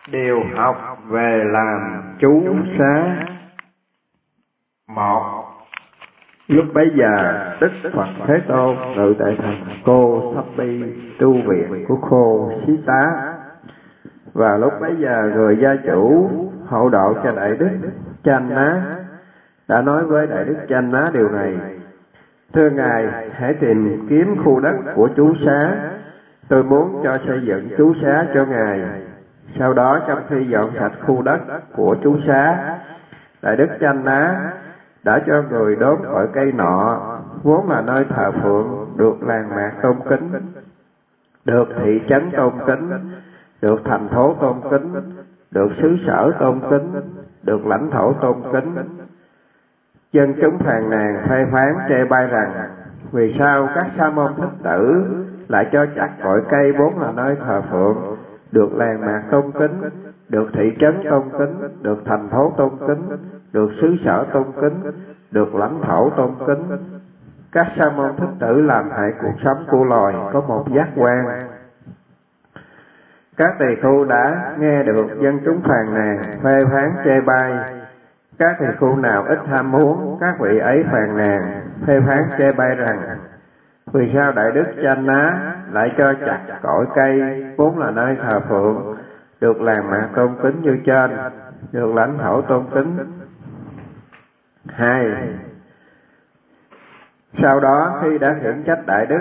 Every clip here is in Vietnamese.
Điều học về làm chú xá. 1. Lúc bấy giờ, Đức Phật Thế Tôn ngự tại thành Cô Thấp Bi, tu viện của Khô Xí Tá. Và lúc bấy giờ, người gia chủ hộ độ cho Đại Đức Chanh Ná đã nói với Đại Đức Chanh Ná điều này: Thưa Ngài, hãy tìm kiếm khu đất của chú xá. Tôi muốn cho xây dựng chú xá cho Ngài. Sau đó, trong khi dọn sạch khu đất của chú xá, Đại Đức Chanh Ná đã cho người đốn khỏi cây nọ, vốn là nơi thờ phượng, được làng mạc tôn kính, được thị trấn tôn kính, được thành phố tôn kính, được xứ sở tôn kính, được lãnh thổ tôn kính. Dân chúng phàn nàn phê phán chê bai rằng: vì sao các sa môn thích tử lại cho chặt cội cây vốn là nơi thờ phượng, được làng mạc tôn kính, được thị trấn tôn kính, được thành phố tôn kính, được xứ sở tôn kính, được lãnh thổ tôn kính. Các sa môn thích tử làm hại cuộc sống của loài có một giác quan. Các tỳ khưu đã nghe được dân chúng phàn nàn phê phán chê bai. Các tỳ khưu nào ít ham muốn, các vị ấy phàn nàn phê phán chê bai rằng: vì sao Đại Đức Chanh Ná lại cho chặt cội cây vốn là nơi thờ phượng, được làng mạc tôn kính như trên, được lãnh thổ tôn kính? 2. Sau đó, khi đã khiển trách Đại Đức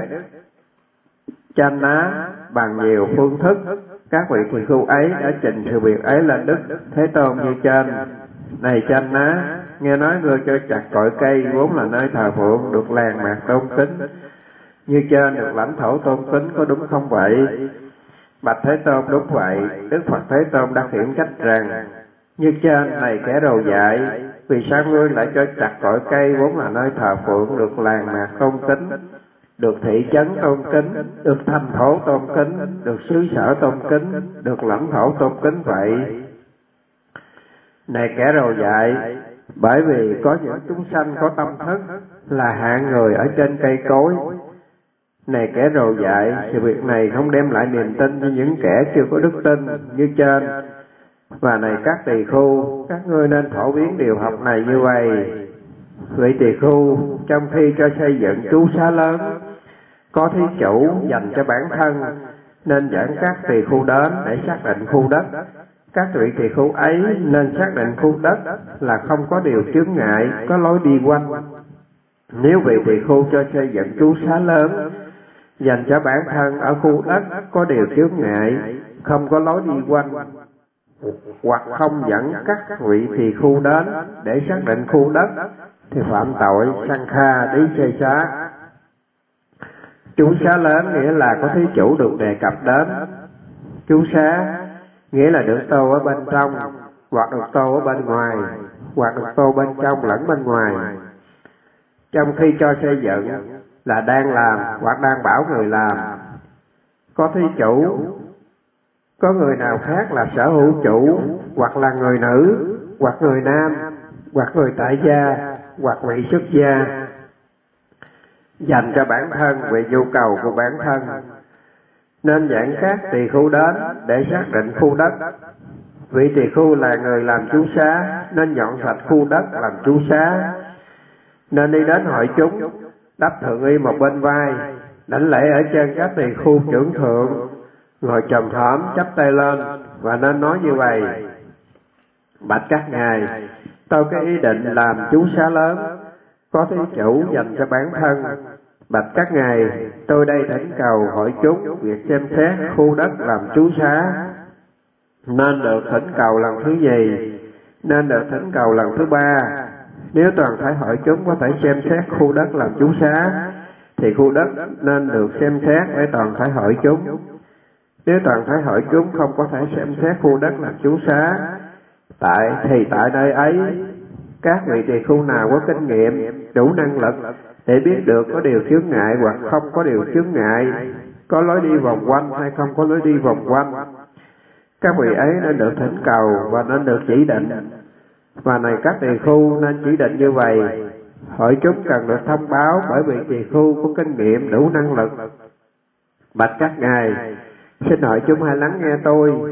Chanh Ná bằng nhiều phương thức, các vị tỳ khưu ấy đã trình sự việc ấy lên Đức Thế Tôn như trên: này Chanh Ná, nghe nói ngươi cho chặt cội cây vốn là nơi thờ phượng, được làng mạc tôn kính như trên, được lãnh thổ tôn kính, có đúng không vậy? Bạch Thế Tôn, đúng vậy. Đức Phật Thế Tôn đã khiển trách rằng: như trên, này kẻ đồ dại, vì sao ngươi lại cho chặt cội cây vốn là nơi thờ phượng, được làng mạc tôn kính, được thị trấn tôn kính, được thành phố tôn kính, được xứ sở tôn kính, được lãnh thổ tôn kính vậy? Này kẻ đồ dại, bởi vì có những chúng sanh có tâm thức là hạng người ở trên cây cối. Này kẻ đồ dại, sự việc này không đem lại niềm tin cho những kẻ chưa có đức tin như trên. Và này các tỳ khưu, các ngươi nên phổ biến điều học này như vậy. Vị tỳ khưu, trong khi cho xây dựng chú xá lớn, có thí chủ dành cho bản thân, nên dẫn các tỳ khưu đến để xác định khu đất. Các vị tỳ khưu ấy nên xác định khu đất là không có điều chướng ngại, có lối đi quanh. Nếu vị tỳ khưu cho xây dựng chú xá lớn dành cho bản thân ở khu đất có điều chướng ngại, không có lối đi quanh, hoặc không dẫn các vị tỳ khưu đến để xác định khu đất, thì phạm tội Sankha Đí Xê Xá. Chú xá lớn nghĩa là có thí chủ được đề cập đến. Chú xá nghĩa là được tô ở bên trong, hoặc được tô ở bên ngoài, hoặc được tô bên trong lẫn bên ngoài. Trong khi cho xây dựng là đang làm hoặc đang bảo người làm. Có thí chủ, có người nào khác là sở hữu chủ, hoặc là người nữ, hoặc người nam, hoặc người tại gia, hoặc vị xuất gia, dành cho bản thân vì nhu cầu của bản thân, nên dẫn các tỳ khưu đến để xác định khu đất. Vị tỳ khưu là người làm chú xá, nên dọn sạch khu đất làm chú xá, nên đi đến hội chúng, đắp thượng y một bên vai, đảnh lễ ở trên các tỳ khưu trưởng thượng, ngồi chồm thõm chắp tay lên, và nên nói như vậy: bạch các ngài, tôi có ý định làm chú xá lớn, có thí chủ dành cho bản thân. Bạch các ngài, tôi đây thỉnh cầu hội chúng việc xem xét khu đất làm chú xá. Nên được thỉnh cầu lần thứ gì? Nên được thỉnh cầu lần thứ 3. Nếu toàn thể hội chúng có thể xem xét khu đất làm chú xá, thì khu đất nên được xem xét với toàn thể hội chúng. Nếu toàn thể hội chúng không có thể xem xét khu đất làm chú xá, thì tại nơi ấy, các vị tỳ khưu nào có kinh nghiệm, đủ năng lực để biết được có điều chướng ngại hoặc không có điều chướng ngại, có lối đi vòng quanh hay không có lối đi vòng quanh, các vị ấy nên được thỉnh cầu và nên được chỉ định. Và này các tỳ khưu nên chỉ định như vậy. Hội chúng cần được thông báo bởi vị tỳ khưu có kinh nghiệm đủ năng lực. Bạch các ngài, xin hội chúng hãy lắng nghe tôi.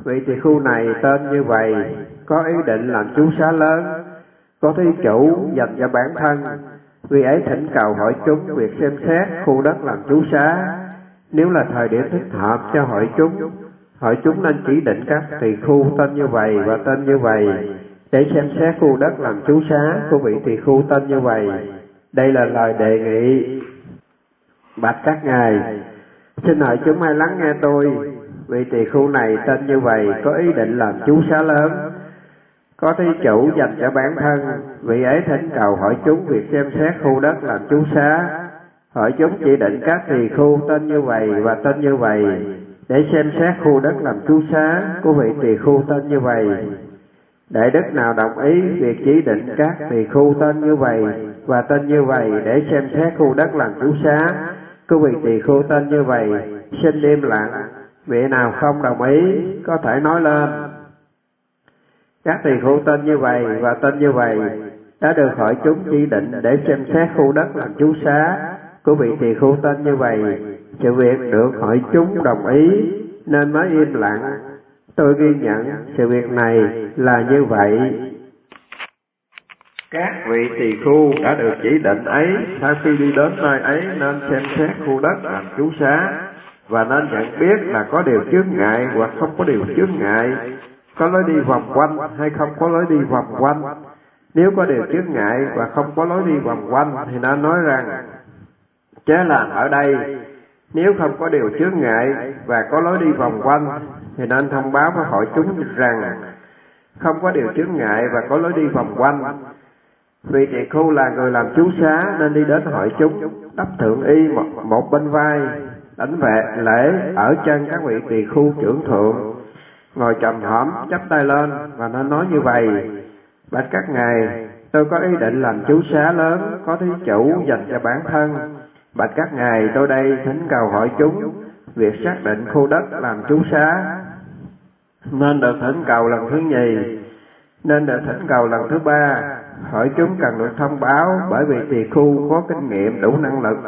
vị tỳ khưu này tên như vậy, có ý định làm chú xá lớn, có thí chủ dành cho bản thân, vì ấy thỉnh cầu hội chúng việc xem xét khu đất làm chú xá. Nếu là thời điểm thích hợp cho hội chúng nên chỉ định các tỳ khưu tên như vậy và tên như vậy để xem xét khu đất làm chú xá của vị tỳ khưu tên như vậy. Đây là lời đề nghị. Bạch các ngài, xin hỏi chúng hãy lắng nghe tôi. Vị tỳ khưu này tên như vậy, có ý định làm chú xá lớn, có thí chủ dành cho bản thân, vị ấy thỉnh cầu hỏi chúng việc xem xét khu đất làm chú xá. Hỏi chúng chỉ định các tỳ khưu tên như vậy và tên như vậy để xem xét khu đất làm chú xá của vị tỳ khưu tên như vậy. Đại đức nào đồng ý việc chỉ định các tỳ khưu tên như vậy và tên như vậy để xem xét khu đất làm chú xá của vị tỳ khưu tên như vậy, xin im lặng. Vị nào không đồng ý có thể nói lên. Các tỳ khưu tên như vậy và tên như vậy đã được hội chúng chỉ định để xem xét khu đất làm chú xá của vị tỳ khưu tên như vậy. Sự việc được hội chúng đồng ý nên mới im lặng. Tôi ghi nhận sự việc này là như vậy. Các vị tỳ khưu đã được chỉ định ấy, sau khi đi đến nơi ấy nên xem xét khu đất làm chú xá và nên nhận biết là có điều chướng ngại hoặc không có điều chướng ngại, có lối đi vòng quanh hay không có lối đi vòng quanh. Nếu có điều chướng ngại và không có lối đi vòng quanh thì nên nói rằng chớ làm ở đây. Nếu không có điều chướng ngại và có lối đi vòng quanh thì nên thông báo với hội chúng rằng không có điều chướng ngại và có lối đi vòng quanh. Vị tỳ khưu là người làm chú xá nên đi đến hội chúng, đắp thượng y một bên vai, đánh lễ ở chân các vị tỳ khưu trưởng thượng, ngồi chồm hổm chắp tay lên và nên nói như vậy: Bạch các ngài, tôi có ý định làm chú xá lớn, có thí chủ dành cho bản thân. Bạch các ngài, tôi đây thỉnh cầu hội chúng việc xác định khu đất làm chú xá. Nên được thỉnh cầu lần thứ nhì, nên được thỉnh cầu lần thứ ba. Hội chúng cần được thông báo bởi vì tỳ khưu có kinh nghiệm đủ năng lực.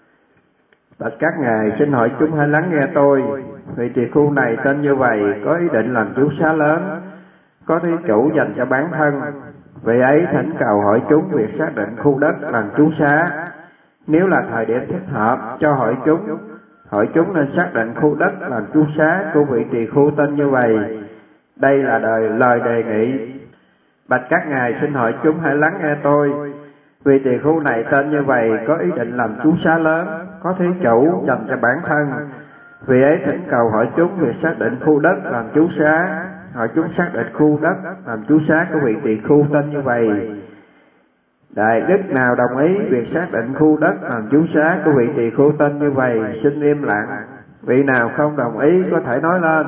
Bạch các ngài, xin hội chúng hãy lắng nghe tôi. Vị tỳ khưu này tên như vậy, có ý định làm chú xá lớn, có thí chủ dành cho bản thân. Vị ấy thỉnh cầu hội chúng việc xác định khu đất làm chú xá. Nếu là thời điểm thích hợp cho hội chúng nên xác định khu đất làm chú xá của vị tỳ khưu tên như vậy. Đây là lời đề nghị. Bạch các ngài, xin hội chúng hãy lắng nghe tôi. Vị tỳ khưu này tên như vậy, có ý định làm chú xá lớn, có thí chủ dành cho bản thân. Vị ấy thỉnh cầu hội chúng việc xác định khu đất làm chú xá. Hội chúng xác định khu đất làm chú xá của vị tỳ khưu tên như vậy. Đại đức nào đồng ý việc xác định khu đất làm chú xá của vị tỳ khưu tên như vậy, xin im lặng. Vị nào không đồng ý có thể nói lên.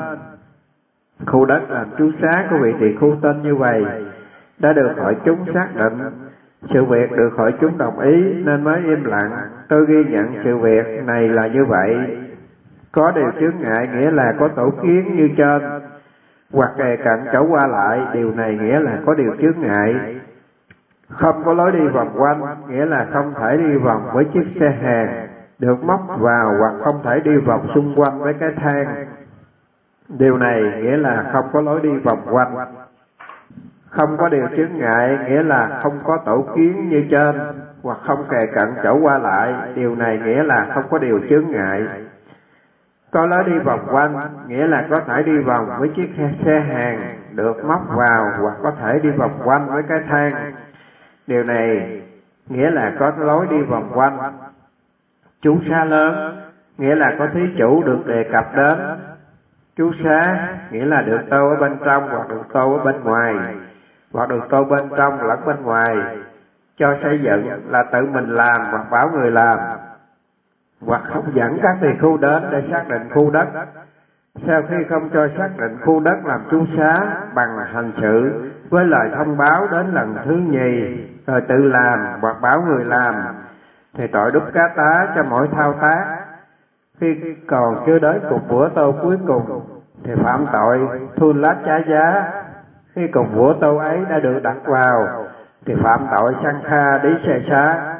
Khu đất làm chú xá của vị tỳ khưu tên như vậy đã được hội chúng xác định. Sự việc được hội chúng đồng ý nên mới im lặng. Tôi ghi nhận sự việc này là như vậy. Có điều chướng ngại nghĩa là có tổ kiến như trên, hoặc kề cận chỗ qua lại, điều này nghĩa là có điều chướng ngại. Không có lối đi vòng quanh, nghĩa là không thể đi vòng với chiếc xe hàng được móc vào, hoặc không thể đi vòng xung quanh với cái thang. Điều này nghĩa là không có lối đi vòng quanh. Không có điều chướng ngại nghĩa là không có tổ kiến như trên, hoặc không kề cận chỗ qua lại, điều này nghĩa là không có điều chướng ngại. Có lối đi vòng quanh nghĩa là có thể đi vòng với chiếc xe hàng được móc vào, hoặc có thể đi vòng quanh với cái thang. Điều này nghĩa là có lối đi vòng quanh. Chú xá lớn nghĩa là có thí chủ được đề cập đến. Chú xá nghĩa là được tô ở bên trong hoặc được tô ở bên ngoài, hoặc được tô bên trong lẫn bên ngoài. Cho xây dựng là tự mình làm hoặc bảo người làm, hoặc không dẫn các tỳ khưu đến để xác định khu đất. Sau khi không cho xác định khu đất làm chú xá bằng hành sự với lời thông báo đến lần thứ nhì, rồi tự làm hoặc bảo người làm, thì tội đúc cá tá cho mỗi thao tác. Khi còn chưa đến cục vữa tô cuối cùng thì phạm tội thun lát trái giá. Khi cục vữa tô ấy đã được đặt vào thì phạm tội sanh kha đí xe xá.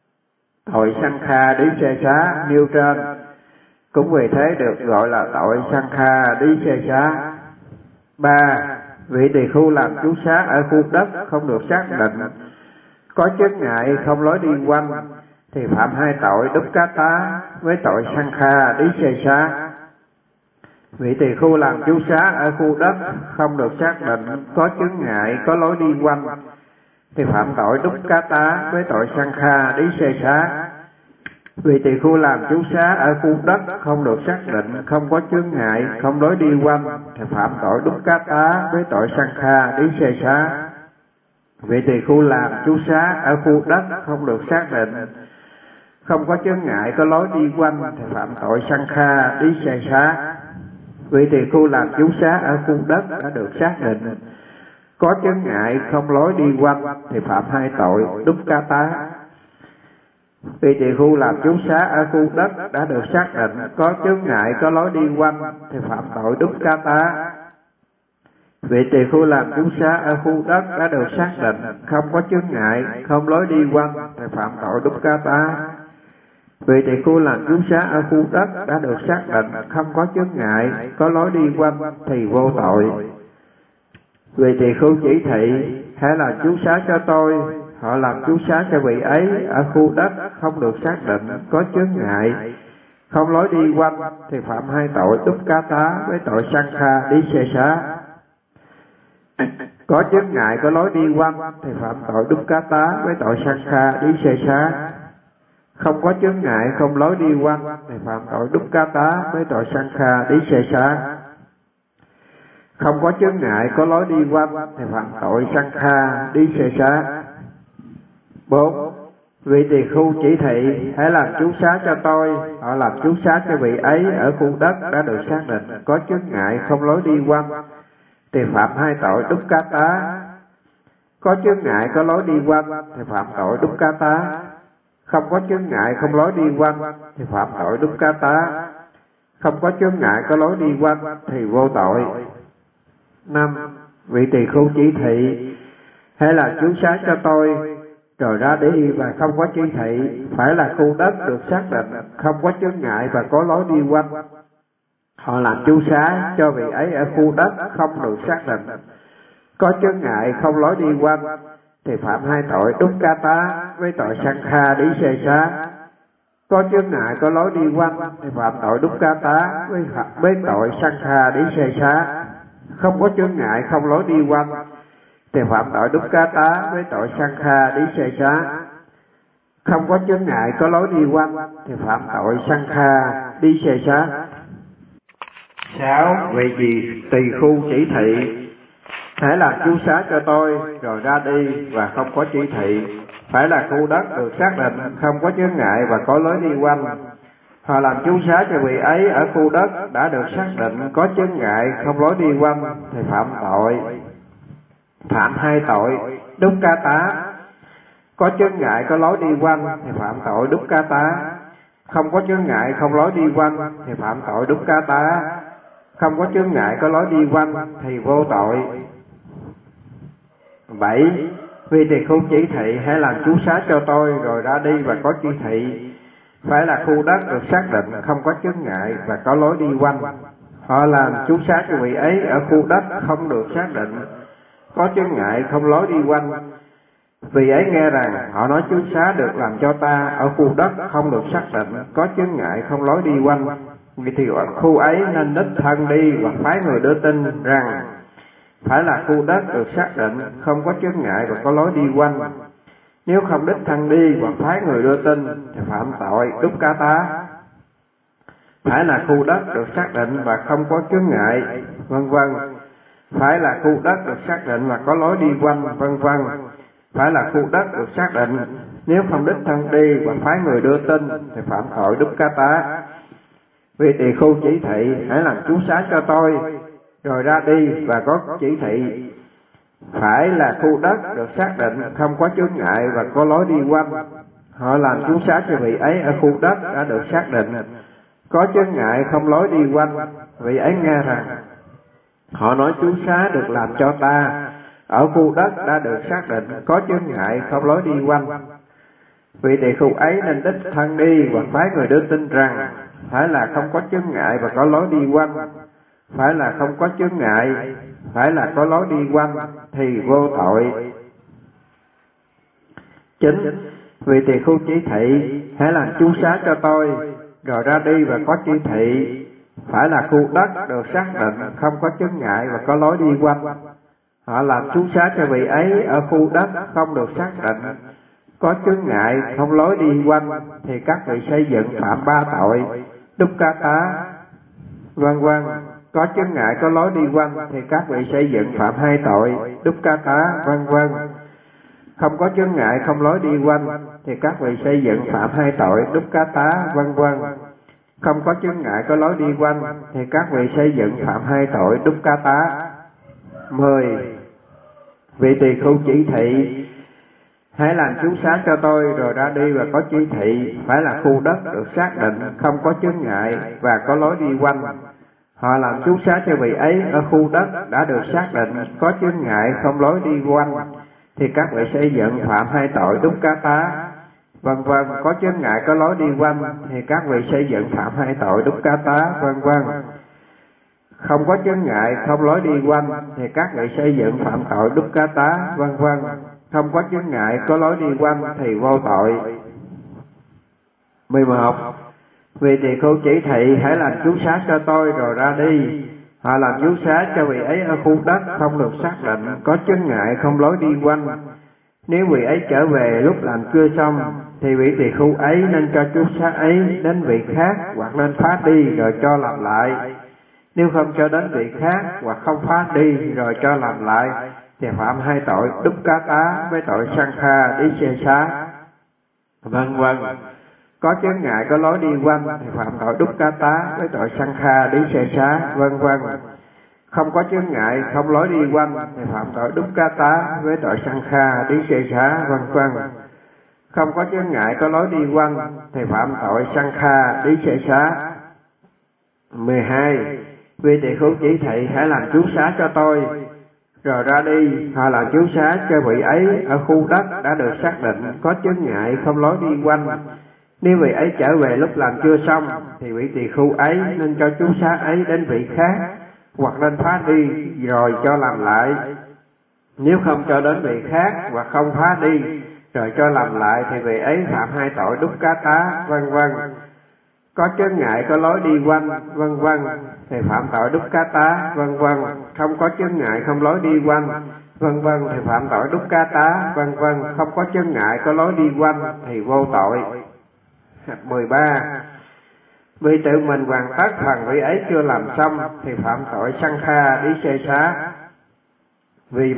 Tội sanh kha đí xe xá nêu trên cũng vì thế được gọi là tội sanh kha đí xe xá. 3. Vị tỳ khưu làm trú xá ở khu đất không được xác định, có chướng ngại không lối đi quanh, thì phạm 2 tội đúc cá tá với tội sang kha đí xê xá. Vị tỳ khưu làm trú xá ở khu đất không được xác định, có chướng ngại có lối đi quanh, thì phạm tội đúc cá tá với tội sang kha đí xê xá. Vị tỳ khưu làm trú xá ở khu đất không được xác định, không có chướng ngại không lối đi quanh, thì phạm tội đúc cá tá với tội sang kha đí xê xá. Vị tỳ khưu làm trú xá ở khu đất không được xác định, không có chướng ngại có lối đi quanh, thì phạm tội sang kha đí xê xá. Vị tỳ khưu làm trú xá ở khu đất đã được xác định, có chướng ngại không lối đi quanh, thì phạm 2 tội đúc cá tá. Vị tỳ khưu làm trú xá ở khu đất đã được xác định, có chướng ngại có lối đi quanh, thì phạm tội đúc cá tá. Vị tỳ khưu làm trú xá ở khu đất đã được xác định, không có chướng ngại không lối đi quanh, thì phạm tội đúc cá tá. Vị tỳ khưu làm trú xá ở khu đất đã được xác định, không có chướng ngại có lối đi quanh, thì vô tội. Vị tỳ khưu chỉ thị hãy làm trú xá cho tôi, họ làm trú xá cho vị ấy ở khu đất không được xác định, có chướng ngại không lối đi quanh, thì phạm 2 tội đúc cá tá với tội sang kha đí xê xá. Có chướng ngại có lối đi quanh, thì phạm tội đúc cá tá với tội sang kha đí xê xá. Không có chướng ngại không lối đi quanh, thì phạm tội đúc cá tá với tội sang kha đí xê xá. Không có chướng ngại có lối đi quanh, thì phạm tội sang kha đí xê xá. 4. Vị tỳ khưu chỉ thị hãy làm trú xá cho tôi, họ làm trú xá cho vị ấy ở khu đất đã được xác định, có chướng ngại không lối đi quanh, thì phạm 2 tội đúc cá tá. Có chướng ngại có lối đi quanh, thì phạm tội đúc cá tá. Không có chướng ngại không lối đi quanh, thì phạm tội đúc cá tá. Không có chướng ngại có lối đi quanh, thì vô tội. 5. Vị tỳ khưu chỉ thị hãy làm trú xá cho tôi, rồi ra đi và không có chỉ thị, phải là khu đất được xác định, không có chướng ngại và có lối đi quanh. Họ làm trú xá cho vị ấy ở khu đất không được xác định, có chướng ngại không lối đi quanh, thì phạm 2 tội đúc cá tá với tội sang kha đí xê xá. Có chướng ngại có lối đi quanh, thì phạm tội đúc cá tá với tội sang kha đí xê xá. Không có chướng ngại không lối đi quanh, thì phạm tội đúc cá tá với tội sang kha đí xê xá. Không có chướng ngại có lối đi quanh, thì phạm tội sang kha đí xê xá. 6. Vị tỳ khưu chỉ thị hãy làm trú xá cho tôi, rồi ra đi và không có chỉ thị, phải là khu đất được xác định, không có chướng ngại và có lối đi quanh. Họ làm trú xá cho vị ấy ở khu đất đã được xác định, có chướng ngại không lối đi quanh, thì phạm 2 tội đúc cá tá. Có chướng ngại có lối đi quanh, thì phạm tội đúc cá tá. Không có chướng ngại không lối đi quanh, thì phạm tội đúc cá tá. Không có chướng ngại có lối đi quanh, thì vô tội. 7. Vị tỳ khưu chỉ thị hãy làm trú xá cho tôi, rồi ra đi và có chỉ thị, phải là khu đất được xác định, không có chướng ngại và có lối đi quanh. Họ làm trú xá cho vị ấy ở khu đất không được xác định, có chướng ngại không lối đi quanh. Vì ấy nghe rằng họ nói trú xá được làm cho ta ở khu đất không được xác định, có chướng ngại không lối đi quanh. Vì thì khu ấy nên đích thân đi và phái người đưa tin rằng phải là khu đất được xác định, không có chướng ngại và có lối đi quanh. Nếu không đích thân đi và phái người đưa tin, thì phạm tội đúc cá tá. Phải là khu đất được xác định và không có chướng ngại, vân vân. Phải là khu đất được xác định và có lối đi quanh, vân vân. Phải là khu đất được xác định, nếu không đích thân đi và phái người đưa tin, thì phạm tội đúc cá tá. Vị tỳ khưu chỉ thị hãy làm trú xá cho tôi, rồi ra đi và có chỉ thị, phải là khu đất được xác định, không có chướng ngại và có lối đi quanh. Họ làm trú xá cho vị ấy ở khu đất đã được xác định, có chướng ngại không lối đi quanh. Vị ấy nghe rằng họ nói trú xá được làm cho ta ở khu đất đã được xác định, có chướng ngại không lối đi quanh. Vị tỳ khưu ấy nên đích thân đi và phái người đưa tin rằng phải là không có chướng ngại và có lối đi quanh. Phải là không có chướng ngại phải là có lối đi quanh thì vô tội. 9. Vì tỳ khưu chỉ thị hãy làm chú xá cho tôi, rồi ra đi và có chỉ thị, phải là khu đất được xác định, không có chướng ngại và có lối đi quanh. Họ làm chú xá cho vị ấy ở khu đất không được xác định, có chướng ngại không lối đi quanh, thì các vị xây dựng phạm 3 tội đúc cá tá, vân vân. Có chướng ngại có lối đi quanh thì các vị xây dựng phạm 2 tội đúc cá tá, vân vân. Không có chướng ngại không lối đi quanh thì các vị xây dựng phạm 2 tội đúc cá tá, vân vân. Không có chướng ngại có lối đi quanh thì các vị xây dựng phạm 2 tội đúc cá tá. 10. Vị tỳ khưu chỉ thị hãy làm chú xá cho tôi, rồi ra đi và có chỉ thị, phải là khu đất được xác định, không có chướng ngại và có lối đi quanh. Họ làm chú xá cho vị ấy ở khu đất đã được xác định, có chướng ngại không lối đi quanh, thì các vị xây dựng phạm 2 tội đúc cá tá, vân vân. Có chướng ngại có lối đi quanh thì các vị xây dựng phạm 2 tội đúc cá tá, vân vân. Không có chướng ngại không lối đi quanh thì các vị xây dựng phạm tội đúc cá tá, vân vân. Không có chướng ngại có lối đi quanh thì vô tội. 11. Vì tỳ khưu chỉ thị hãy làm chú xá cho tôi, rồi ra đi. Họ làm chú xá cho vị ấy ở khu đất không được xác định, có chướng ngại không lối đi quanh. Nếu vị ấy trở về lúc làm chưa xong, thì vị tỳ khưu ấy nên cho chú xá ấy đến vị khác, hoặc nên phá đi rồi cho làm lại. Nếu không cho đến vị khác hoặc không phá đi rồi cho làm lại, thì phạm 2 tội đúc cá tá với tội sang kha đi xê xá, vân vân. Có chướng ngại có lối đi quanh thì phạm tội đúc cá tá với tội sang kha đi xê xá, vân vân. Không có chướng ngại không lối đi quanh thì phạm tội đúc cá tá với tội sang kha đi xê xá, vân vân. Không có chướng ngại có lối đi quanh thì phạm tội sang kha đi xê xá. 12. Vì tỳ khưu chỉ thị hãy làm chú xá cho tôi, rồi ra đi. Họ làm chú xá cho vị ấy ở khu đất đã được xác định, có chướng ngại không lối đi quanh. Nếu vị ấy trở về lúc làm chưa xong, thì vị tỳ khưu ấy nên cho chú xá ấy đến vị khác, hoặc nên phá đi rồi cho làm lại. Nếu không cho đến vị khác hoặc không phá đi rồi cho làm lại, thì vị ấy phạm 2 tội đúc cá tá, vân vân. Có chướng ngại có lối đi quanh, vân vân, thì phạm tội đúc cá tá, vân vân. Không có chướng ngại không lối đi quanh, vân vân, thì phạm tội đúc cá tá, vân vân. Không có chướng ngại có lối đi quanh thì vô tội. 13. Vì tự mình hoàn tất phần vị ấy chưa làm xong thì phạm tội sang kha đi xê xá. Vị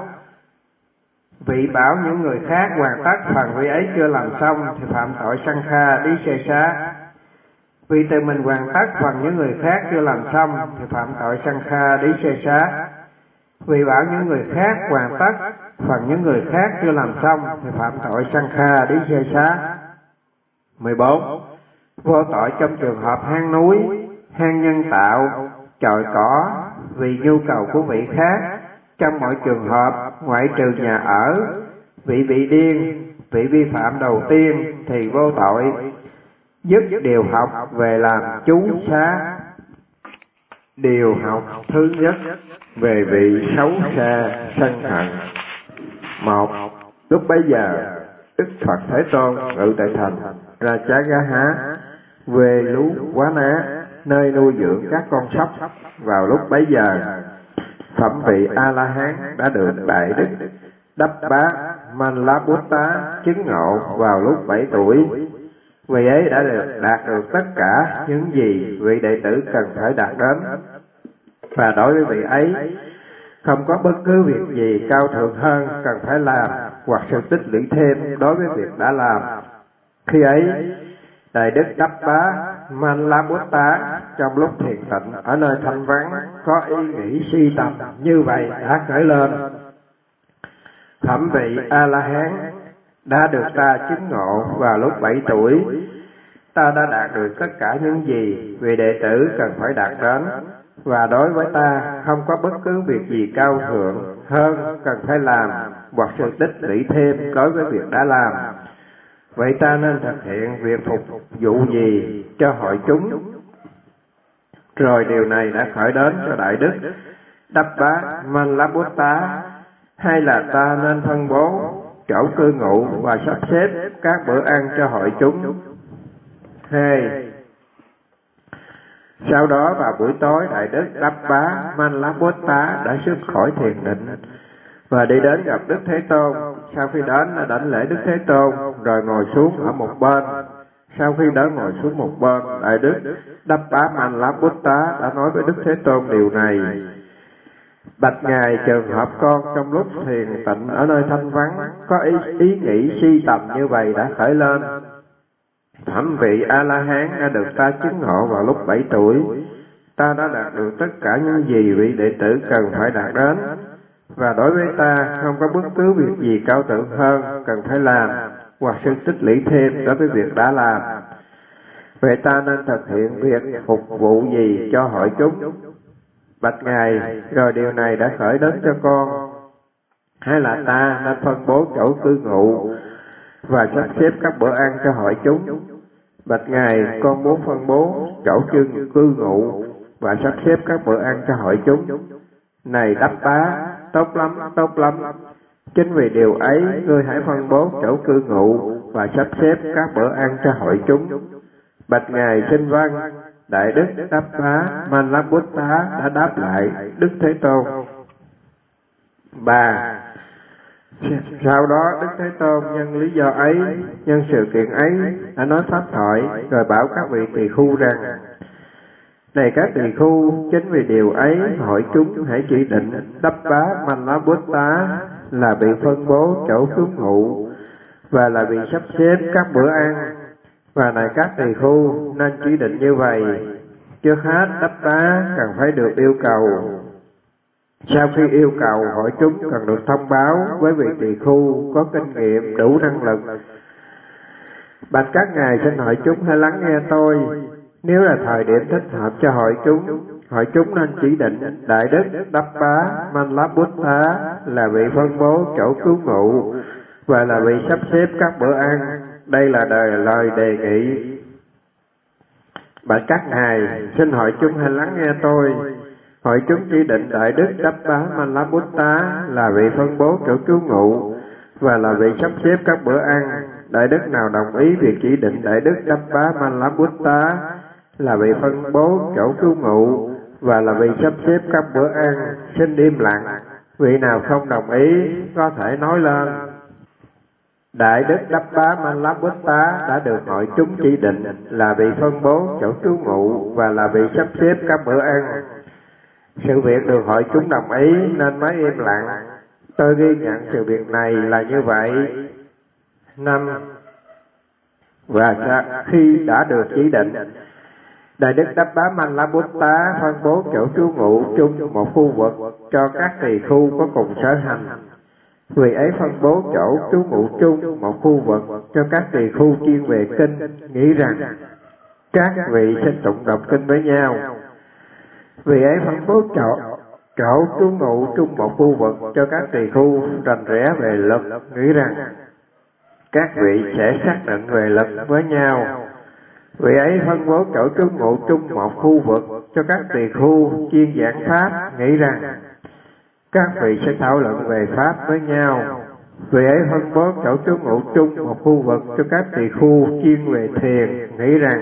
bảo những người khác hoàn tất phần vị ấy chưa làm xong thì phạm tội sang kha đi xê xá. Vì tự mình hoàn tất phần những người khác chưa làm xong thì phạm tội sang kha đi xê xá. Vì bảo những người khác hoàn tất phần những người khác chưa làm xong thì phạm tội sang kha đi xê xá. 14. Vô tội trong trường hợp hang núi, hang nhân tạo, chòi cỏ vì nhu cầu của vị khác. Trong mọi trường hợp ngoại trừ nhà ở, vị bị điên, vị vi phạm đầu tiên thì vô tội. Dứt điều học về làm chú xá. Điều học thứ nhất về vị xấu xa sân hận. 1. Lúc bấy giờ Đức Phật Thế Tôn ngự tại thành Rajagaha, về lú Quá Ná, nơi nuôi dưỡng các con sóc. Vào lúc bấy giờ, phẩm vị A La Hán đã được Đại Đức Đắp Bá Manlabutta chứng ngộ vào lúc 7 tuổi. Vị ấy đã đạt được tất cả những gì vị đệ tử cần phải đạt đến, và đối với vị ấy không có bất cứ việc gì cao thượng hơn cần phải làm, hoặc sự tích lũy thêm đối với việc đã làm. Khi ấy, Đại Đức Đắp Bá Manlabutta trong lúc thiền tịnh ở nơi thanh vắng có ý nghĩ si tầm như vậy đã khởi lên: phẩm vị A La Hán đã được ta chứng ngộ vào lúc 7 tuổi. Ta đã đạt được tất cả những gì vị đệ tử cần phải đạt đến, và đối với ta không có bất cứ việc gì cao thượng hơn cần phải làm, hoặc sự tích lũy thêm đối với việc đã làm. Vậy ta nên thực hiện việc phục vụ gì cho hội chúng? Rồi điều này đã khởi đến cho Đại Đức Đắp Bá Manlaputta, hay là ta nên phân bố chỗ cư ngụ và sắp xếp các bữa ăn cho hội chúng? 2. Sau đó vào buổi tối, Đại Đức Đắp Bá Manlaputta đã xuất khỏi thiền định và đi đến gặp Đức Thế Tôn. Sau khi đến đã đảnh lễ Đức Thế Tôn rồi ngồi xuống ở một bên. Sau khi đã ngồi xuống một bên, Đại Đức Đắp Bá Manlaputta đã nói với Đức Thế Tôn điều này: Bạch Ngài, trường hợp con trong lúc thiền tịnh ở nơi thanh vắng có ý nghĩ si tầm như vậy đã khởi lên. Thẩm vị A-la-hán đã được ta chứng ngộ vào lúc 7 tuổi. Ta đã đạt được tất cả những gì vị đệ tử cần phải đạt đến, và đối với ta không có bất cứ việc gì cao thượng hơn cần phải làm hoặc sự tích lũy thêm đối với việc đã làm. Vậy ta nên thực hiện việc phục vụ gì cho hội chúng? Bạch Ngài, rồi điều này đã khởi đến cho con, hay là ta nên phân bố chỗ cư ngụ và sắp xếp các bữa ăn cho hội chúng? Bạch Ngài, con muốn phân bố chỗ cư ngụ và sắp xếp các bữa ăn cho hội chúng. Này Đắp Bá, tốt lắm, tốt lắm. Chính vì điều ấy, ngươi hãy phân bố chỗ cư ngụ và sắp xếp các bữa ăn cho hội chúng. Bạch Ngài, xin vâng. Đại Đức Đắp Bá Manlaputta đã đáp lại Đức Thế Tôn. 3. Sau đó Đức Thế Tôn nhân lý do ấy, nhân sự kiện ấy đã nói pháp thoại, rồi bảo các vị tỳ khưu rằng: Này các tỳ khưu, chính vì điều ấy hội chúng hãy chỉ định Đắp Bá Manlaputta là vị phân bố chỗ cư ngụ và là vị sắp xếp các bữa ăn. Và này các tỳ khưu, nên chỉ định như vậy. Trước hết Đắp Bá cần phải được yêu cầu. Sau khi yêu cầu, hội chúng cần được thông báo với vị tỳ khưu có kinh nghiệm đủ năng lực: Bạch các ngài, xin hội chúng hãy lắng nghe tôi. Nếu là thời điểm thích hợp cho hội chúng nên chỉ định Đại Đức Đắp Bá Manlaputta là vị phân bố chỗ cư ngụ và là vị sắp xếp các bữa ăn. Đây là lời đề nghị. Bạch các ngài, xin hội chúng hãy lắng nghe tôi. Hội chúng chỉ định Đại Đức Đắp Bá Manlaputta là vị phân bố chỗ cư ngụ và là vị sắp xếp các bữa ăn. Đại Đức nào đồng ý việc chỉ định Đại Đức Đắp Bá Manlaputta là vị phân bố chỗ cư ngụ và là vị sắp xếp các bữa ăn, xin im lặng. Vị nào không đồng ý có thể nói lên. Đại Đức Đắp Bá Manlaputta đã được hội chúng chỉ định là vị phân bố chỗ cư ngụ và là vị sắp xếp các bữa ăn. Sự việc được hội chúng đồng ý nên mới im lặng. Tôi ghi nhận sự việc này là như vậy. 5. Và khi đã được chỉ định, Đại Đức Đắp Bá Manlaputta phân bố chỗ trú ngụ chung một khu vực cho các tỳ khưu có cùng sở hành. Vì ấy phân bố chỗ trú ngụ chung một khu vực cho các tỳ khưu chuyên về kinh, nghĩ rằng các vị sẽ tụng đọc kinh với nhau. Vì ấy phân bố chỗ trú ngụ chung một khu vực cho các tỳ khưu rành rẽ về lực, nghĩ rằng các vị sẽ xác định về lực với nhau. Vì ấy phân bố chỗ trú ngụ chung một khu vực cho các tỳ khưu chuyên giảng pháp, nghĩ rằng các vị sẽ thảo luận về pháp với nhau. Vì ấy phân bố chỗ trú ngụ chung một khu vực cho các tỳ khưu chuyên về thiền, nghĩ rằng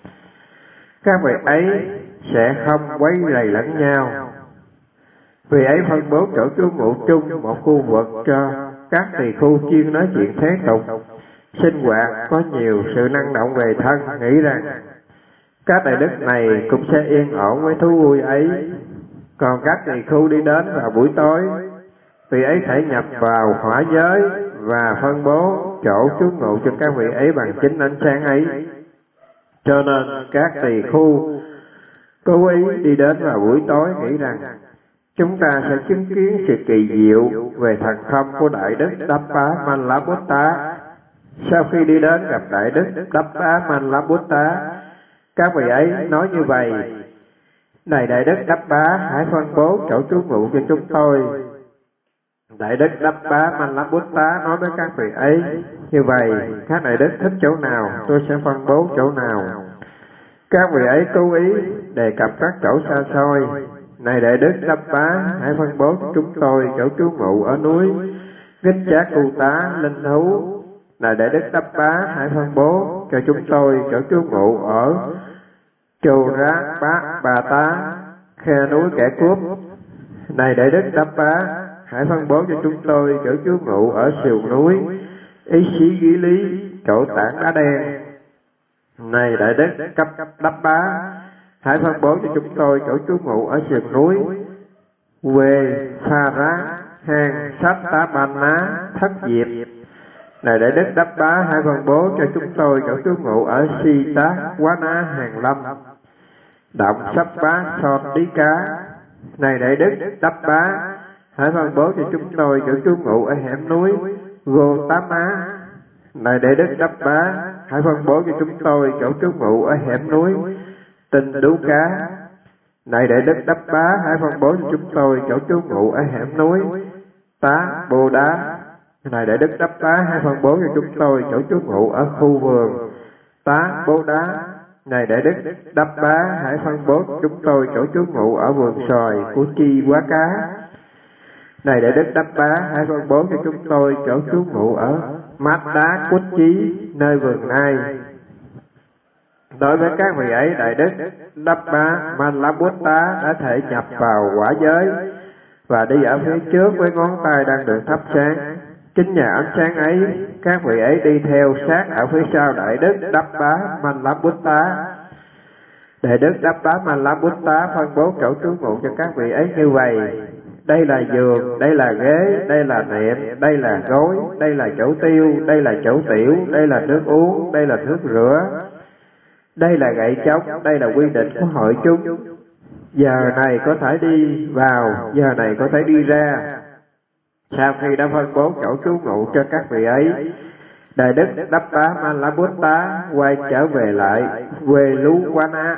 các vị ấy sẽ không quấy rầy lẫn nhau. Vì ấy phân bố chỗ trú ngụ chung một khu vực cho các tỳ khưu chuyên nói chuyện thế tục, sinh hoạt có nhiều sự năng động về thân, nghĩ rằng các đại đức này cũng sẽ yên ổn với thú vui ấy. Còn các tỳ khưu đi đến vào buổi tối, vị ấy thể nhập vào hỏa giới và phân bố chỗ trú ngụ cho các vị ấy bằng chính ánh sáng ấy. Cho nên các tỳ khưu cố ý đi đến vào buổi tối, nghĩ rằng chúng ta sẽ chứng kiến sự kỳ diệu về thần thông của Đại Đức Đắp Bá Manlaputta. Sau khi đi đến gặp Đại Đức Đắp Bá Manlaputta, các vị ấy nói như vậy: Này Đại Đức Đắp Bá, hãy phân bố chỗ trú ngụ cho chúng tôi. Đại Đức Đắp Bá Manlaputta nói với các vị ấy như vậy: Các đại đức thích chỗ nào, tôi sẽ phân bố chỗ nào. Các vị ấy cố ý đề cập các chỗ xa xôi. Này Đại Đức Đắp Bá, hãy phân bố cho chúng tôi chỗ trú ngụ ở núi Nghích Chát Cu Tá, Linh Thú. Này Đại Đức Đắp Bá, hãy phân bố cho chúng tôi chỗ trú ngụ ở Chù Rá Bá Bà Tá, khe núi Kẻ Cướp. Này Đại Đức Đắp Bá, hãy phân bố cho chúng tôi chỗ trú ngụ ở sườn núi Ý Xí Ghi Lý, chỗ tảng đá đen. Này Đại Đức Đắp Bá, hãy phân bố cho chúng tôi chỗ trú ngụ ở sườn núi Quê Pha Rá, hang Sách Tá Ban Ná, Thất Diệp. Này Đại Đức Đắp Bá, hãy phân bố cho chúng tôi chỗ trú ngụ ở Si Tá Quá Ná, Hàng Lâm, động Sắp Bá Son Tí Cá. Này Đại Đức Đắp Bá, hãy phân bố cho chúng tôi chỗ trú ngụ ở hẻm núi Gô Tá Má. Này Đại Đức Đắp Bá, hãy phân bố cho chúng tôi chỗ trú ngụ ở hẻm núi Tinh Đú Cá. Này Đại Đức Đắp Bá, hãy phân bố cho chúng tôi chỗ trú ngụ ở hẻm núi Tá Bô Đá. Này Đại Đức Đắp Bá, hãy phân bố cho chúng tôi chỗ trú ngụ ở khu vườn Tá Bô Đá. Này Đại Đức Đắp Bá, hãy phân bố cho chúng tôi chỗ trú ngụ ở vườn xoài của Chi Quá Cá. Này Đại Đức Đắp Bá, hãy phân bố cho chúng tôi chỗ trú ngụ ở Mát Đá Quất Chí, nơi vườn Nai. Đối với các vị ấy, Đại Đức Đắp Bá Man Lá Bút Tá đã thể nhập vào quả giới và đi ở phía trước với ngón tay đang được thắp sáng. Chính nhờ ánh sáng ấy, các vị ấy đi theo sát ở phía sau Đại Đức Đắp Bá Man Lá Bút Tá. Đại Đức Đắp Bá Man Lá Bút Tá phân bố chỗ trú ngụ cho các vị ấy như vậy: đây là giường, đây là ghế, đây là nệm, đây là gối, đây là chỗ tiêu, đây là chỗ tiểu, đây là nước uống, đây là nước rửa, đây là gậy trống, đây là quy định của hội chúng. Giờ này có thể đi vào, giờ này có thể đi ra. Sau khi đã phân bố chỗ trú ngụ cho các vị ấy, Đại Đức Đắp Bá Man Lá Bút Tá quay trở về lại quê Lú Quá Ná.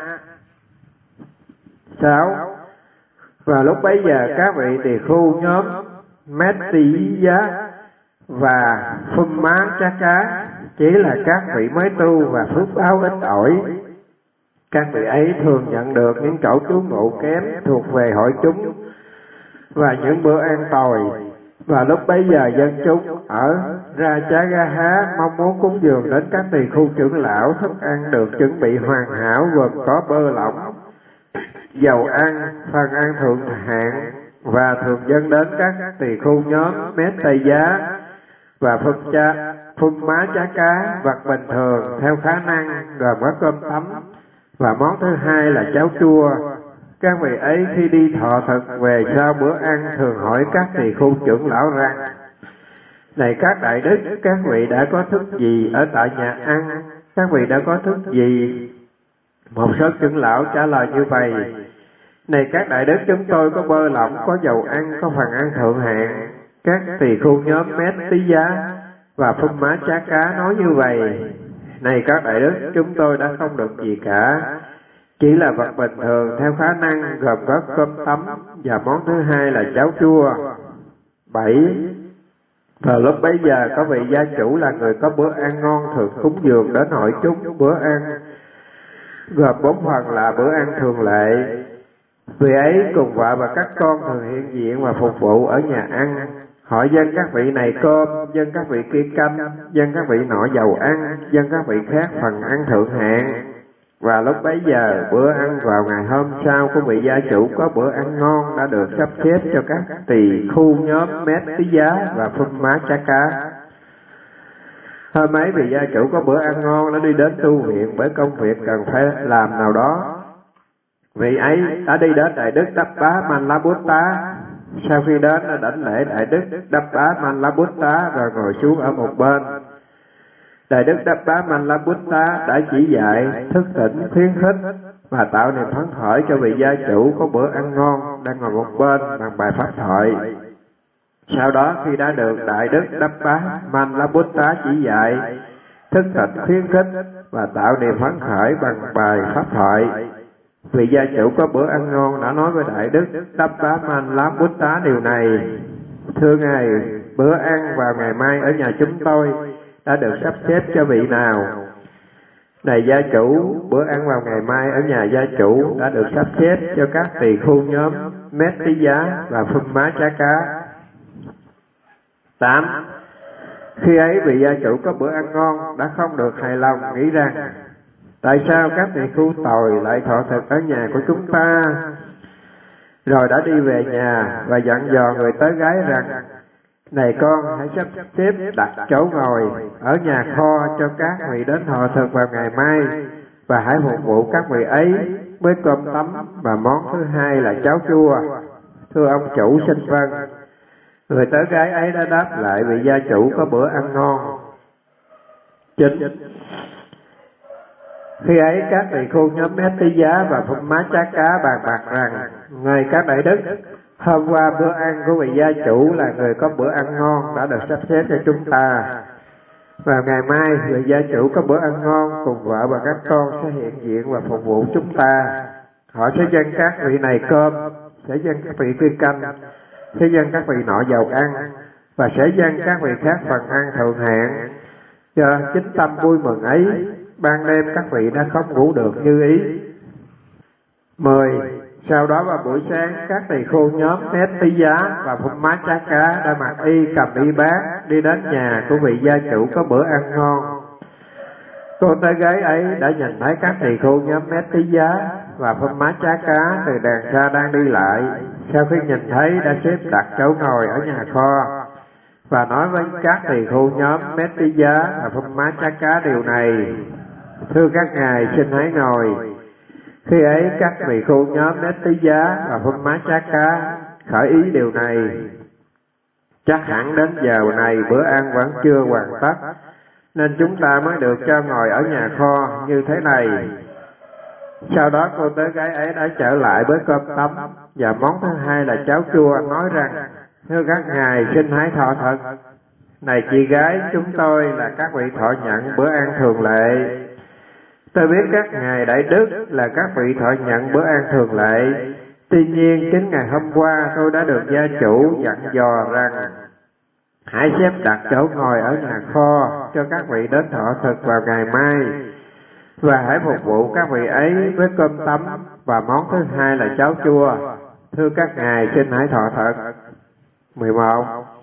6. Và lúc bấy giờ các vị tỳ khu nhóm Mét Tí Giá và Phum Má Chá Cá chỉ là các vị mới tu và phước báo ít ỏi. Các vị ấy thường nhận được những chỗ trú ngụ kém thuộc về hội chúng và những bữa ăn tồi. Và lúc bấy giờ dân chúng ở Ra Chá Ga Há mong muốn cúng dường đến các tỳ khu trưởng lão thức ăn được chuẩn bị hoàn hảo, gồm có bơ lỏng, dầu ăn, phần ăn thượng hạng, và thường dâng đến các tỳ khu nhóm Mét Tây Giá và Phum Má Chá Cá vật bình thường theo khả năng, gồm có cơm tấm, và món thứ hai là cháo chua. Các vị ấy khi đi thọ thực về sau bữa ăn thường hỏi các tỳ khu trưởng lão rằng: này các đại đức, các vị đã có thức gì ở tại nhà ăn? Các vị đã có thức gì? Một số trưởng lão trả lời như vậy: này các đại đức, chúng tôi có bơ lỏng, có dầu ăn, có phần ăn thượng hạng. Các tỳ khu nhóm Mét Tí Giá và Phum Má Chá Cá nói như vậy: này các đại đức, chúng tôi đã không được gì cả, chỉ là vật bình thường theo khả năng, gồm có cơm tấm, và món thứ hai là cháo chua. 7. Và lúc bấy giờ có vị gia chủ là người có bữa ăn ngon thường cúng dường đến hội chúng. Bữa ăn gồm 4 phần là bữa ăn thường lệ. Vị ấy cùng vợ và các con thường hiện diện và phục vụ ở nhà ăn. Họ dâng các vị này cơm, dâng các vị kia canh, dâng các vị nọ dầu ăn, dâng các vị khác phần ăn thượng hạng. Và lúc bấy giờ bữa ăn vào ngày hôm sau của vị gia chủ có bữa ăn ngon đã được sắp xếp cho các tỳ khu nhóm Mét Tí Giá và Phum Má Chá Cá. Hôm ấy vị gia chủ có bữa ăn ngon đã đi đến tu viện bởi công việc cần phải làm nào đó. Vị ấy đã đi đến Đại Đức Đắp Bá Man Lá Bút Tá. Sau khi đến đã đảnh lễ Đại Đức Đắp Bá Man Lá Bút Tá rồi ngồi xuống ở một bên. Đại Đức Đắp Bá Man Lá Bút Tá đã chỉ dạy, thức tỉnh, khuyến khích và tạo niềm phấn khởi cho vị gia chủ có bữa ăn ngon đang ngồi một bên bằng bài pháp thoại. Sau đó khi đã được Đại Đức Đắp Bá Man Lá Bút Tá chỉ dạy, thức tỉnh, khuyến khích và tạo niềm phấn khởi bằng bài pháp thoại, vị gia chủ có bữa ăn ngon đã nói với Đại Đức Đắp Bá Man Lá Bút Tá điều này: thưa ngài, bữa ăn vào ngày mai ở nhà chúng tôi đã được sắp xếp cho vị nào? Này gia chủ, bữa ăn vào ngày mai ở nhà gia chủ đã được sắp xếp cho các tỳ khu nhóm Metiya và Pummachaka. 8. Khi ấy vị gia chủ có bữa ăn ngon đã không được hài lòng, nghĩ rằng tại sao các tỳ khưu tồi lại thọ thực ở nhà của chúng ta, rồi đã đi về nhà và dặn dò người tới gái rằng này con, hãy sắp xếp đặt chỗ ngồi ở nhà kho cho các vị đến thọ thực vào ngày mai, và hãy phục vụ các vị ấy với cơm tấm và món thứ hai là cháo chua. Thưa ông chủ, xin vâng. Người tới gái ấy đã đáp lại vị gia chủ có bữa ăn ngon. 9. Khi ấy các tỳ khưu nhóm Metiya và Pummachaka bàn bạc rằng ngài các đại đức, hôm qua bữa ăn của vị gia chủ là người có bữa ăn ngon đã được sắp xếp cho chúng ta. Vào ngày mai vị gia chủ có bữa ăn ngon cùng vợ và các con sẽ hiện diện và phục vụ chúng ta. Họ sẽ dâng các vị này cơm, sẽ dâng các vị kia canh, sẽ dâng các vị nọ dầu ăn, và sẽ dâng các vị khác phần ăn thượng hạng. Do chính tâm vui mừng ấy, ban đêm các vị đã không ngủ được như ý. 10. Sau đó vào buổi sáng, các tỳ khưu nhóm Metiya và Pummachaka đã mặc y cầm y bát đi đến nhà của vị gia chủ có bữa ăn ngon. Cô tới gái ấy đã nhìn thấy các tỳ khưu nhóm Metiya và Pummachaka từ đàn xa đang đi lại. Sau khi nhìn thấy đã xếp đặt chỗ ngồi ở nhà kho, và nói với các tỳ khưu nhóm Metiya và Pummachaka điều này: thưa các ngài, xin hãy ngồi. Khi ấy các tỳ khưu nhóm Metiya và Pummachaka khởi ý điều này: chắc hẳn đến giờ này bữa ăn vẫn chưa hoàn tất, nên chúng ta mới được cho ngồi ở nhà kho như thế này. Sau đó cô tới gái ấy đã trở lại với cơm tấm và món thứ hai là cháo chua, nói rằng: thưa các ngài, xin hãy thọ thực. Này chị gái, chúng tôi là các vị thọ nhận bữa ăn thường lệ. Tôi biết các ngài đại đức là các vị thọ nhận bữa ăn thường lệ. Tuy nhiên chính ngày hôm qua tôi đã được gia chủ dặn dò rằng hãy xếp đặt chỗ ngồi ở nhà kho cho các vị đến thọ thực vào ngày mai, và hãy phục vụ các vị ấy với cơm tấm và món thứ hai là cháo chua. Thưa các ngài, xin hãy thọ thực. 11.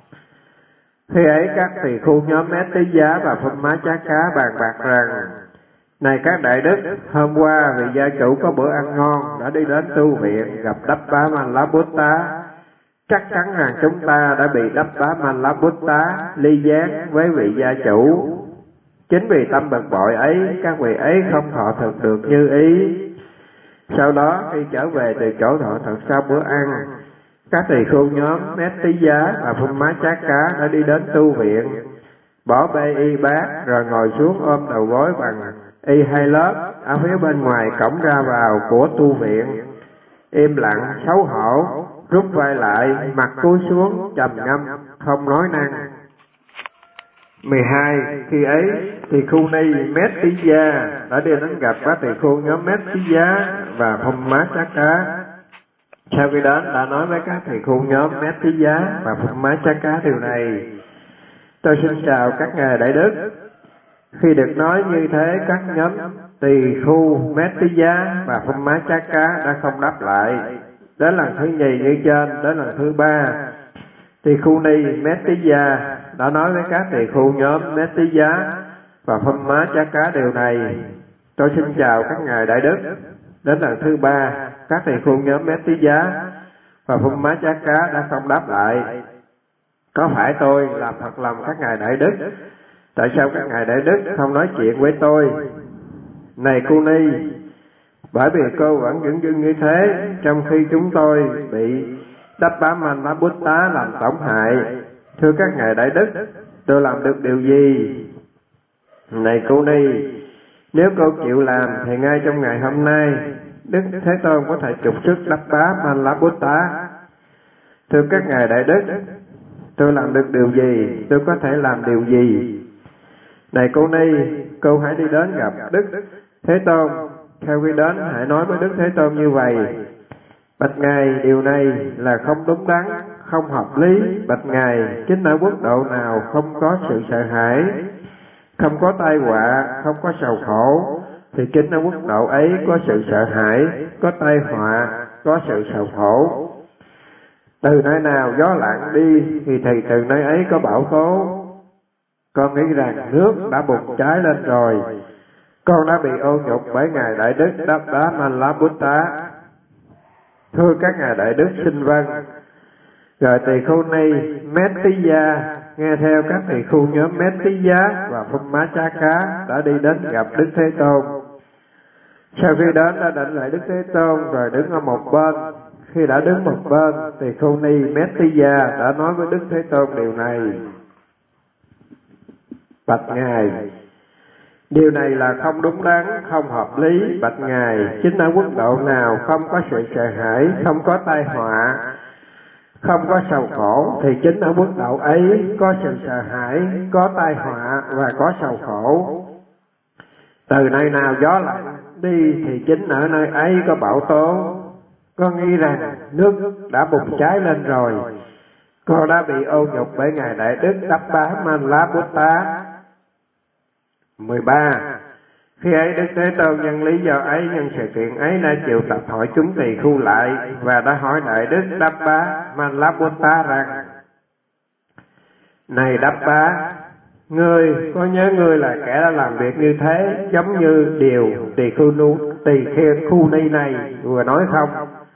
Khi ấy các tỳ khưu nhóm Metiya và Pummachaka bàn bạc rằng này các đại đức, hôm qua vị gia chủ có bữa ăn ngon đã đi đến tu viện gặp Đắp-bá Man-la-bút-tá. Chắc chắn rằng chúng ta đã bị Đắp-bá Man-la-bút-tá ly gián với vị gia chủ. Chính vì tâm bực bội ấy, các vị ấy không thọ thực được như ý. Sau đó khi trở về từ chỗ thọ thực sau bữa ăn, các tỳ khưu nhóm Metiya và Pummachaka đã đi đến tu viện, bỏ bê y bát rồi ngồi xuống ôm đầu gối bằng y hai lớp ở phía bên ngoài cổng ra vào của tu viện, im lặng xấu hổ, rút vai lại, mặt cúi xuống trầm ngâm, không nói năng. 12. Khi ấy tỳ khưu ni Metiya đã đi đến gặp các tỳ khưu nhóm Metiya và Pummachaka. Sau khi đến đã nói với các tỳ khưu nhóm Metiya và Pummachaka điều này: tôi xin chào các ngài đại đức. Khi được nói như thế, các nhóm tỳ khưu Metiya và Pummachaka đã không đáp lại. Đến lần thứ nhì như trên, đến lần thứ ba, tỳ khưu ni Metiya đã nói với các tỳ khưu nhóm Metiya và Pummachaka điều này: tôi xin chào các ngài đại đức. Đến lần thứ ba, các tỳ khưu nhóm Metiya và Pummachaka đã không đáp lại. Có phải tôi làm thật lòng các ngài đại đức? Tại sao các ngài đại đức không nói chuyện với tôi? Này cô ni, bởi vì cô vẫn dửng dưng như thế, trong khi chúng tôi bị Đắp-bá Man-la-bút-tá làm tổn hại. Thưa các ngài đại đức, tôi làm được điều gì? Này cô ni, nếu cô chịu làm thì ngay trong ngày hôm nay, Đức Thế Tôn có thể trục xuất Đắp-bá Man-la-bút-tá. Thưa các ngài đại đức, tôi làm được điều gì? Tôi có thể làm điều gì? Này cô ni, cô hãy đi đến gặp Đức Thế Tôn. Sau khi đến, hãy nói với Đức Thế Tôn như vậy: bạch ngài, điều này là không đúng đắn, không hợp lý. Bạch ngài, chính ở quốc độ nào không có sự sợ hãi, không có tai họa, không có sầu khổ, thì chính ở quốc độ ấy có sự sợ hãi, có tai họa, có sự sầu khổ. Từ nơi nào gió lặng đi thì từ nơi ấy có bão tố. Con nghĩ rằng nước đã bùng cháy lên rồi. Con đã bị ô nhục bởi Ngài Đại Đức Đáp Đá Manh Lá Bút Tá. Thưa các Ngài Đại Đức xin vâng. Rồi tỳ khưu ni Mét-tí-gia nghe theo các tỳ khưu nhóm Mét-tí-giá và Phum Má Chá Cá đã đi đến gặp Đức Thế Tôn. Sau khi đến đã đảnh lễ Đức Thế Tôn rồi đứng ở một bên. Khi đã đứng một bên, tỳ khưu ni Mét-tí-gia đã nói với Đức Thế Tôn điều này: Bạch Ngài, điều này là không đúng đắn, không hợp lý. Bạch Ngài, chính ở quốc độ nào không có sự sợ hãi, không có tai họa, không có sầu khổ, thì chính ở quốc độ ấy có sự sợ hãi, có tai họa và có sầu khổ. Từ nơi nào gió lạnh đi thì chính ở nơi ấy có bão tố. Con nghĩ rằng nước đã bùng cháy lên rồi. Con đã bị ô nhục bởi Ngài Đại Đức Đáp Bá Man Lá Bút Tá. 13. Khi ấy Đức Thế Tôn nhân lý do ấy, nhân sự kiện ấy đã chịu tập hỏi chúng tỳ khưu lại và đã hỏi Đại Đức Đáp Bá Man Lá Bút Tá rằng: Này Đáp Bá, ngươi có nhớ ngươi là kẻ đã làm việc như thế, giống như điều tỳ khưu ni này vừa nói không?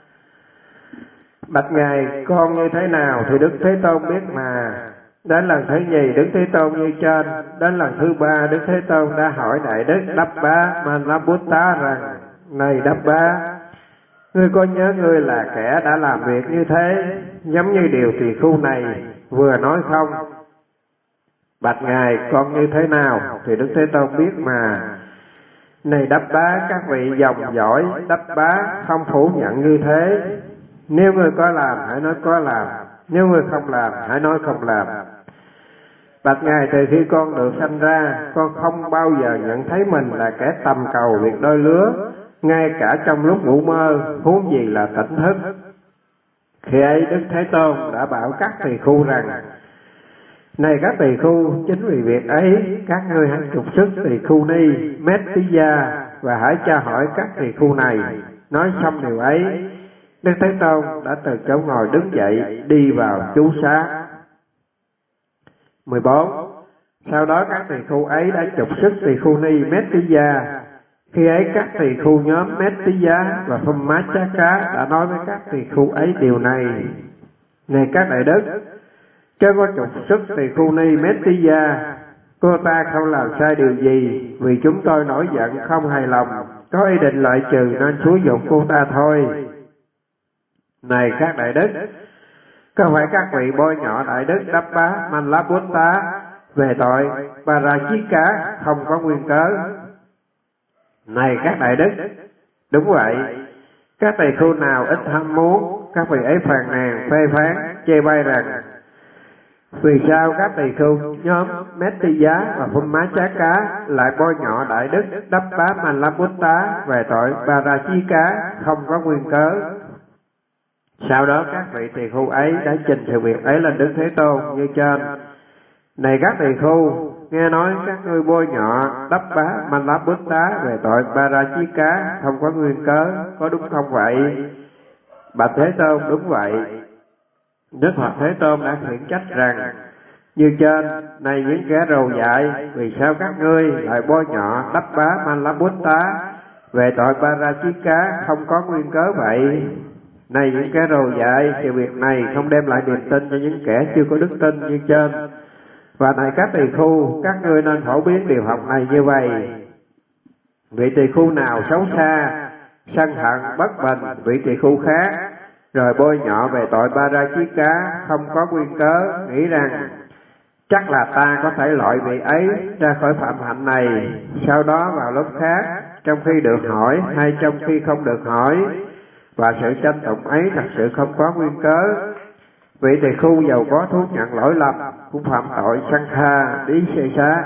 Bạch Ngài, con như thế nào thì Đức Thế Tôn biết mà. Đến lần thứ nhì Đức Thế Tôn như trên. Đến lần thứ ba Đức Thế Tôn đã hỏi Đại Đức Đáp Bá Man Lá Bút Tá rằng: Này Đáp Bá, ngươi có nhớ ngươi là kẻ đã làm việc như thế, giống như điều tỳ khưu này vừa nói không? Bạch Ngài, con như thế nào thì Đức Thế Tôn biết mà. Này Đáp Bá, các vị dòng dõi Đáp Bá không phủ nhận như thế. Nếu ngươi có làm, hãy nói có làm. Nếu ngươi không làm, hãy nói không làm. Bạch Ngài, từ khi con được sanh ra, con không bao giờ nhận thấy mình là kẻ tầm cầu việc đôi lứa, ngay cả trong lúc ngủ mơ, huống gì là tỉnh thức. Khi ấy Đức Thế Tôn đã bảo các tỳ khưu rằng: Này các tỳ khưu, chính vì việc ấy, các ngươi hãy trục xuất tỳ khưu ni Mét-tí-gia và hãy tra hỏi các tỳ khưu này. Nói xong điều ấy, Đức Thế Tôn đã từ chỗ ngồi đứng dậy đi vào trú xá. 14. Sau đó các tỳ khưu ấy đã trục xuất tỳ khưu ni Mét-tí-gia. Khi ấy các tỳ khưu nhóm Mét-tí-giá và Phum Má Chá Cá đã nói với các tỳ khưu ấy điều này: Này các đại đức, chớ có trục xuất tỳ khưu ni Mét-tí-gia. Cô ta không làm sai điều gì, vì chúng tôi nổi giận không hài lòng, có ý định loại trừ nên xúi giục cô ta thôi. Này các đại đức, có phải các vị bôi nhọ Đại Đức Đáp Bá Man Lá Bút Tá về tội Parajika không có nguyên cớ? Này các đại đức, đúng vậy. Các tỳ khưu nào ít ham muốn, các vị ấy phàn nàn, phê phán, chê bai rằng: Vì sao các tỳ khưu nhóm Mét-tí-giá và Phum Má Chá Cá lại bôi nhọ Đại Đức Đáp Bá Man Lá Bút Tá về tội Parajika không có nguyên cớ? Sau đó các vị tỳ khưu ấy đã trình sự việc ấy lên Đức Thế Tôn như trên: Này các tỳ khưu, nghe nói các ngươi bôi nhọ Đáp Bá Man Lá Bút Tá về tội Parajika không có nguyên cớ, có đúng không vậy? Bạch Thế Tôn, đúng vậy. Đức Phật Thế Tôn đã khiển trách rằng: Như trên, này những kẻ rầu dại, vì sao các ngươi lại bôi nhọ Đáp Bá Man Lá Bút Tá về tội Parajika không có nguyên cớ vậy? Này những kẻ rầu dại, sự việc này không đem lại niềm tin cho những kẻ chưa có đức tin như trên. Và này các tỳ khưu, các ngươi nên phổ biến điều học này như vậy: Vị tỳ khưu nào xấu xa, sân hận, bất bình vị tỳ khưu khác, rồi bôi nhọ về tội Parajika không có nguyên cớ, nghĩ rằng chắc là ta có thể loại vị ấy ra khỏi phạm hạnh này. Sau đó vào lúc khác, trong khi được hỏi hay trong khi không được hỏi, và sự tranh tụng ấy thật sự không có nguyên cớ, vị tỳ khưu giàu có thú nhận lỗi lầm cũng phạm tội Sankha Đí Xê Xá.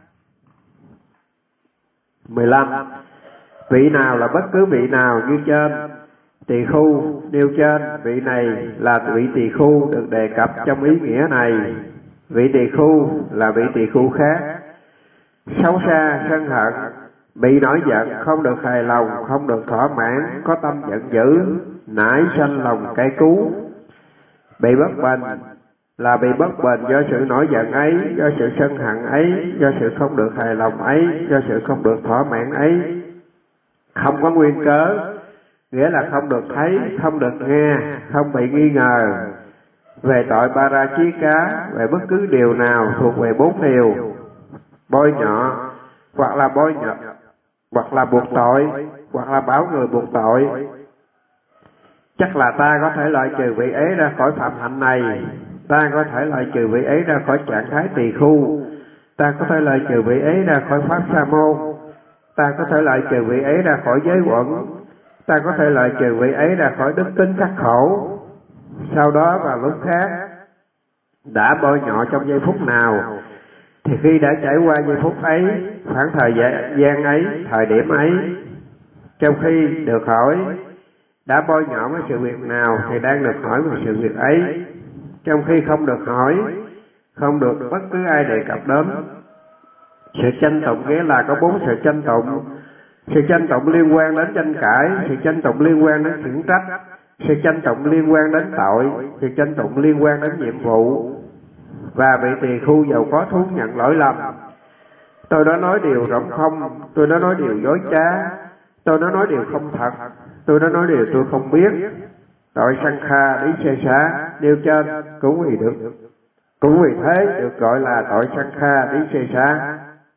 15. Vị nào là bất cứ vị nào như trên. Tỳ khưu nêu trên, vị này là vị tỳ khưu được đề cập trong ý nghĩa này. Vị tỳ khưu là vị tỳ khưu khác. Xấu xa, sân hận, bị nổi giận, không được hài lòng, không được thỏa mãn, có tâm giận dữ, nảy sanh lòng cay cú. Bị bất bình là bị bất bình do sự nổi giận ấy, do sự sân hận ấy, do sự không được hài lòng ấy, do sự không được thỏa mãn ấy. Không có nguyên cớ, nghĩa là không được thấy, không được nghe, không bị nghi ngờ. Về tội Parajika, về bất cứ điều nào thuộc về 4 điều: bôi nhọ, hoặc là bôi nhọ, hoặc là buộc tội, hoặc là bảo người buộc tội. Chắc là ta có thể loại trừ vị ấy ra khỏi phạm hạnh này, ta có thể loại trừ vị ấy ra khỏi trạng thái tỳ khu, ta có thể loại trừ vị ấy ra khỏi pháp sa môn, ta có thể loại trừ vị ấy ra khỏi giới quẩn, ta có thể loại trừ vị ấy ra khỏi đức tính khắc khổ. Sau đó vào lúc khác, đã bôi nhọ trong giây phút nào, thì khi đã trải qua giây phút ấy, khoảng thời gian ấy, thời điểm ấy, trong khi được hỏi đã bôi nhọ với sự việc nào thì đang được hỏi về sự việc ấy. Trong khi không được hỏi, không được bất cứ ai đề cập đến. Sự tranh tụng nghĩa là có 4 sự tranh tụng. Sự tranh tụng liên quan đến tranh cãi, sự tranh tụng liên quan đến khiển trách, sự tranh tụng liên quan đến tội, sự tranh tụng liên quan đến nhiệm vụ. Và vị tỳ khu giàu có thú nhận lỗi lầm. Tôi đã nói điều rỗng không, tôi đã nói điều dối trá, tôi đã nói điều không thật, tôi đã nói điều tôi không biết. Tội Sankha Đí Xê Xá nêu trên cũng vì thế được gọi là tội Sankha Đí Xê Xá.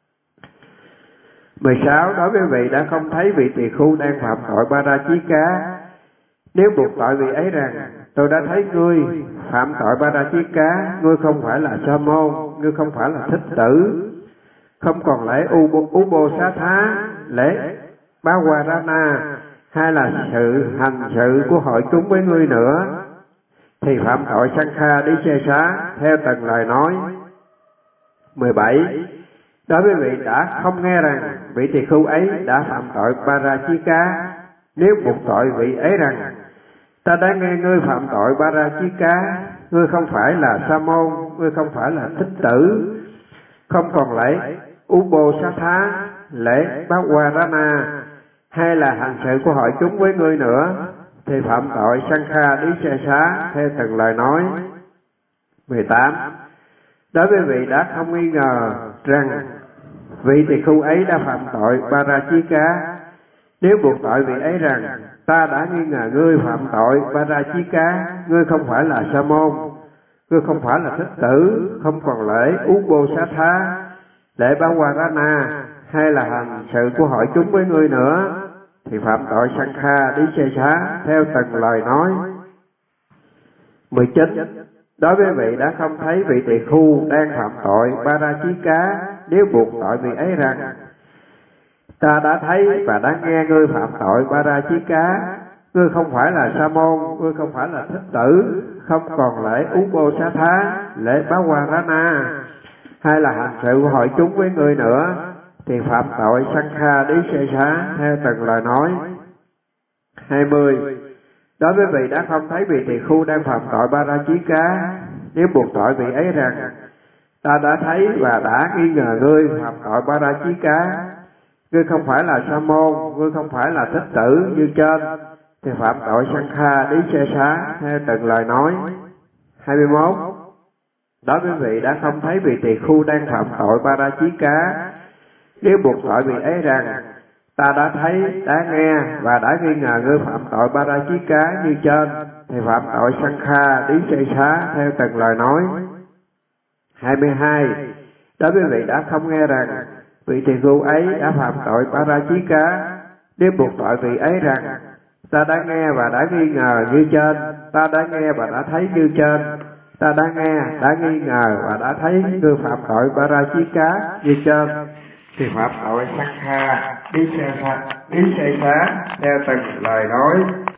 16. Đối với vị đã không thấy vị tỳ khu đang phạm tội Parajika, nếu buộc tội vị ấy rằng tôi đã thấy ngươi phạm tội Parajika, ngươi không phải là sa môn, ngươi không phải là thích tử, không còn lễ Ubosatha, lễ Bawarana, hay là sự hành sự của hội chúng với ngươi nữa, thì phạm tội Sankha Đí Xê Xá theo từng lời nói. 17. Đối với vị đã không nghe rằng vị tỳ khu ấy đã phạm tội Parajika, nếu buộc tội vị ấy rằng ta đã nghe ngươi phạm tội Parajika, ngươi không phải là sa môn, ngươi không phải là thích tử, không còn lễ Ubosatha, lễ Bawarana, hay là hành sự của hội chúng với ngươi nữa, thì phạm tội Sankha Đí Xê Xá theo từng lời nói. 18. Đối với vị đã không nghi ngờ rằng vị tỳ khu ấy đã phạm tội Parajika, nếu buộc tội vị ấy rằng ta đã nghi ngờ ngươi phạm tội Parajika, ngươi không phải là sa môn, ngươi không phải là thích tử, không còn lễ Ubosatha, lễ Bawarana, hay là hành sự của hội chúng với ngươi nữa, thì phạm tội Sankha Đí Xê Xá theo từng lời nói. 19. Đối với vị đã không thấy vị tỳ khu đang phạm tội Parajika, nếu buộc tội vị ấy rằng ta đã thấy và đã nghe ngươi phạm tội Parajika, ngươi không phải là sa môn, ngươi không phải là thích tử, không còn lễ Ubosatha, lễ Bawarana, hay là hành sự của hội chúng với ngươi nữa, thì phạm tội Sankha Đí Xê Xá theo từng lời nói. 20. Đối với vị đã không thấy vị tỳ khu đang phạm tội Parajika, nếu buộc tội vị ấy rằng ta đã thấy và đã nghi ngờ ngươi phạm tội Parajika, ngươi không phải là sa môn, ngươi không phải là thích tử như trên, thì phạm tội Sankha Đí Xê Xá theo từng lời nói. 21. Đối với vị đã không thấy vị tỳ khu đang phạm tội Parajika, nếu buộc tội vị ấy rằng ta đã thấy, đã nghe và đã nghi ngờ ngươi phạm tội Parajika như trên, thì phạm tội Sankha Đí Xê Xá theo từng lời nói. 22. Đối với vị đã không nghe rằng vị tỳ khu ấy đã phạm tội Parajika, nếu buộc tội vị ấy rằng ta đã nghe và đã nghi ngờ như trên, ta đã nghe và đã thấy như trên, ta đã nghe, đã nghi ngờ và đã thấy ngươi phạm tội Parajika như trên, thì phạm tội Sankha Đí Xê Xá theo từng lời nói.